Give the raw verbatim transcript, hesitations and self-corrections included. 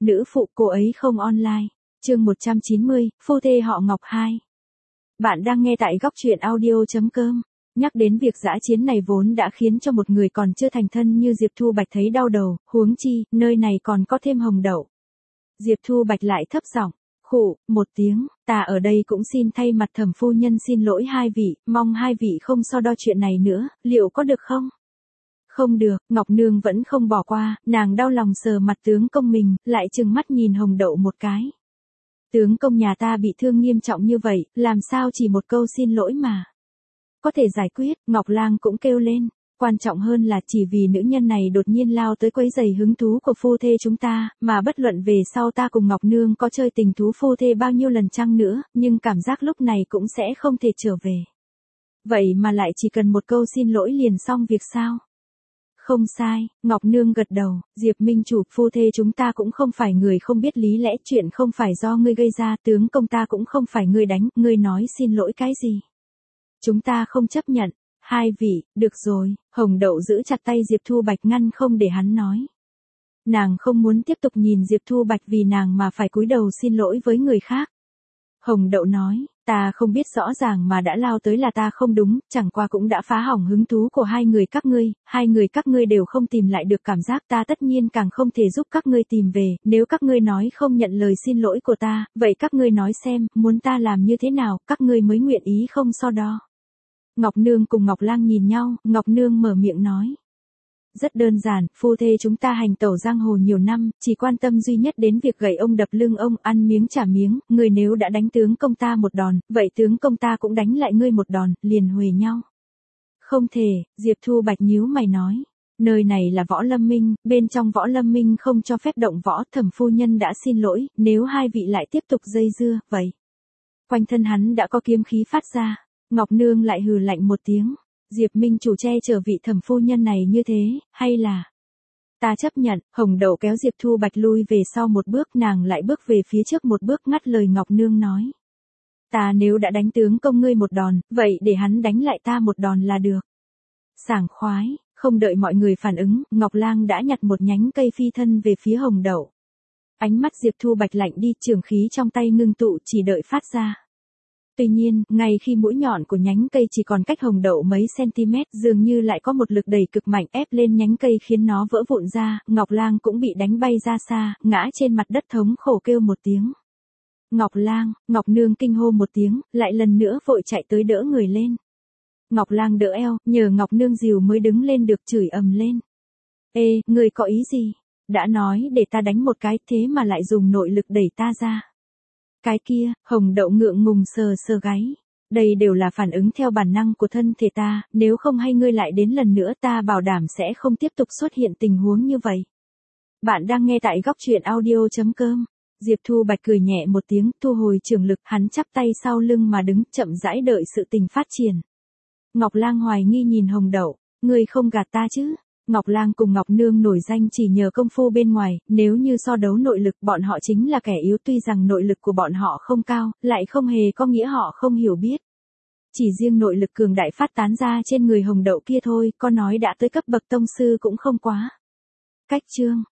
nữ phụ cô ấy không online. Chương một trăm chín mươi, phu thê họ Ngọc hai. Bạn đang nghe tại góc truyện audio.com. Nhắc đến việc dã chiến này vốn đã khiến cho một người còn chưa thành thân như Diệp Thu Bạch thấy đau đầu, huống chi, nơi này còn có thêm Hồng Đậu. Diệp Thu Bạch lại thấp giọng, khụ, một tiếng, ta ở đây cũng xin thay mặt Thẩm phu nhân xin lỗi hai vị, mong hai vị không so đo chuyện này nữa, liệu có được không? Không được, Ngọc Nương vẫn không bỏ qua, nàng đau lòng sờ mặt tướng công mình, lại trừng mắt nhìn Hồng Đậu một cái. Tướng công nhà ta bị thương nghiêm trọng như vậy, làm sao chỉ một câu xin lỗi mà có thể giải quyết, Ngọc Lang cũng kêu lên, quan trọng hơn là chỉ vì nữ nhân này đột nhiên lao tới quấy rầy hứng thú của phu thê chúng ta, mà bất luận về sau ta cùng Ngọc Nương có chơi tình thú phu thê bao nhiêu lần chăng nữa, nhưng cảm giác lúc này cũng sẽ không thể trở về. Vậy mà lại chỉ cần một câu xin lỗi liền xong việc sao? Không sai, Ngọc Nương gật đầu, Diệp Minh Chủ, phu thê chúng ta cũng không phải người không biết lý lẽ, chuyện không phải do ngươi gây ra, tướng công ta cũng không phải ngươi đánh, ngươi nói xin lỗi cái gì? Chúng ta không chấp nhận. Hai vị, được rồi, Hồng Đậu giữ chặt tay Diệp Thu Bạch ngăn không để hắn nói. Nàng không muốn tiếp tục nhìn Diệp Thu Bạch vì nàng mà phải cúi đầu xin lỗi với người khác. Hồng Đậu nói, ta không biết rõ ràng mà đã lao tới là ta không đúng, chẳng qua cũng đã phá hỏng hứng thú của hai người các ngươi, hai người các ngươi đều không tìm lại được cảm giác, ta tất nhiên càng không thể giúp các ngươi tìm về, nếu các ngươi nói không nhận lời xin lỗi của ta, vậy các ngươi nói xem, muốn ta làm như thế nào, các ngươi mới nguyện ý không so đo. Ngọc Nương cùng Ngọc Lang nhìn nhau, Ngọc Nương mở miệng nói. Rất đơn giản, phu thê chúng ta hành tẩu giang hồ nhiều năm, chỉ quan tâm duy nhất đến việc gậy ông đập lưng ông, ăn miếng trả miếng, người nếu đã đánh tướng công ta một đòn, vậy tướng công ta cũng đánh lại ngươi một đòn, liền huề nhau. Không thể, Diệp Thu Bạch nhíu mày nói. Nơi này là Võ Lâm Minh, bên trong Võ Lâm Minh không cho phép động võ, Thẩm phu nhân đã xin lỗi, nếu hai vị lại tiếp tục dây dưa, vậy. Quanh thân hắn đã có kiếm khí phát ra. Ngọc Nương lại hừ lạnh một tiếng. Diệp Minh Chủ che chở vị Thẩm phu nhân này như thế, hay là... Ta chấp nhận, Hồng Đậu kéo Diệp Thu Bạch lui về sau một bước, nàng lại bước về phía trước một bước ngắt lời Ngọc Nương nói. Ta nếu đã đánh tướng công ngươi một đòn, vậy để hắn đánh lại ta một đòn là được. Sảng khoái, không đợi mọi người phản ứng, Ngọc Lang đã nhặt một nhánh cây phi thân về phía Hồng Đậu. Ánh mắt Diệp Thu Bạch lạnh đi, trường khí trong tay ngưng tụ chỉ đợi phát ra. Tuy nhiên, ngay khi mũi nhọn của nhánh cây chỉ còn cách Hồng Đậu mấy cm, dường như lại có một lực đẩy cực mạnh ép lên nhánh cây khiến nó vỡ vụn ra, Ngọc Lang cũng bị đánh bay ra xa, ngã trên mặt đất thống khổ kêu một tiếng. Ngọc Lang, Ngọc Nương kinh hô một tiếng, lại lần nữa vội chạy tới đỡ người lên. Ngọc Lang đỡ eo, nhờ Ngọc Nương dìu mới đứng lên được, chửi ầm lên. Ê, người có ý gì? Đã nói để ta đánh một cái thế mà lại dùng nội lực đẩy ta ra. Cái kia, Hồng Đậu ngượng ngùng sờ sờ gáy. Đây đều là phản ứng theo bản năng của thân thể ta, nếu không hay ngươi lại đến lần nữa ta bảo đảm sẽ không tiếp tục xuất hiện tình huống như vậy. Bạn đang nghe tại góc truyện audio.com. Diệp Thu Bạch cười nhẹ một tiếng, thu hồi trường lực, hắn chắp tay sau lưng mà đứng, chậm rãi đợi sự tình phát triển. Ngọc Lang hoài nghi nhìn Hồng Đậu, ngươi không gạt ta chứ? Ngọc Lang cùng Ngọc Nương nổi danh chỉ nhờ công phu bên ngoài, nếu như so đấu nội lực bọn họ chính là kẻ yếu, tuy rằng nội lực của bọn họ không cao, lại không hề có nghĩa họ không hiểu biết. Chỉ riêng nội lực cường đại phát tán ra trên người Hồng Đậu kia thôi, có nói đã tới cấp bậc tông sư cũng không quá. Cách chương,